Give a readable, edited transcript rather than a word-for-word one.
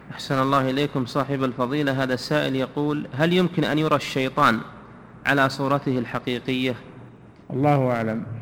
أحسن الله إليكم صاحب الفضيلة. هذا السائل يقول: هل يمكن أن يرى الشيطان على صورته الحقيقية؟ الله أعلم.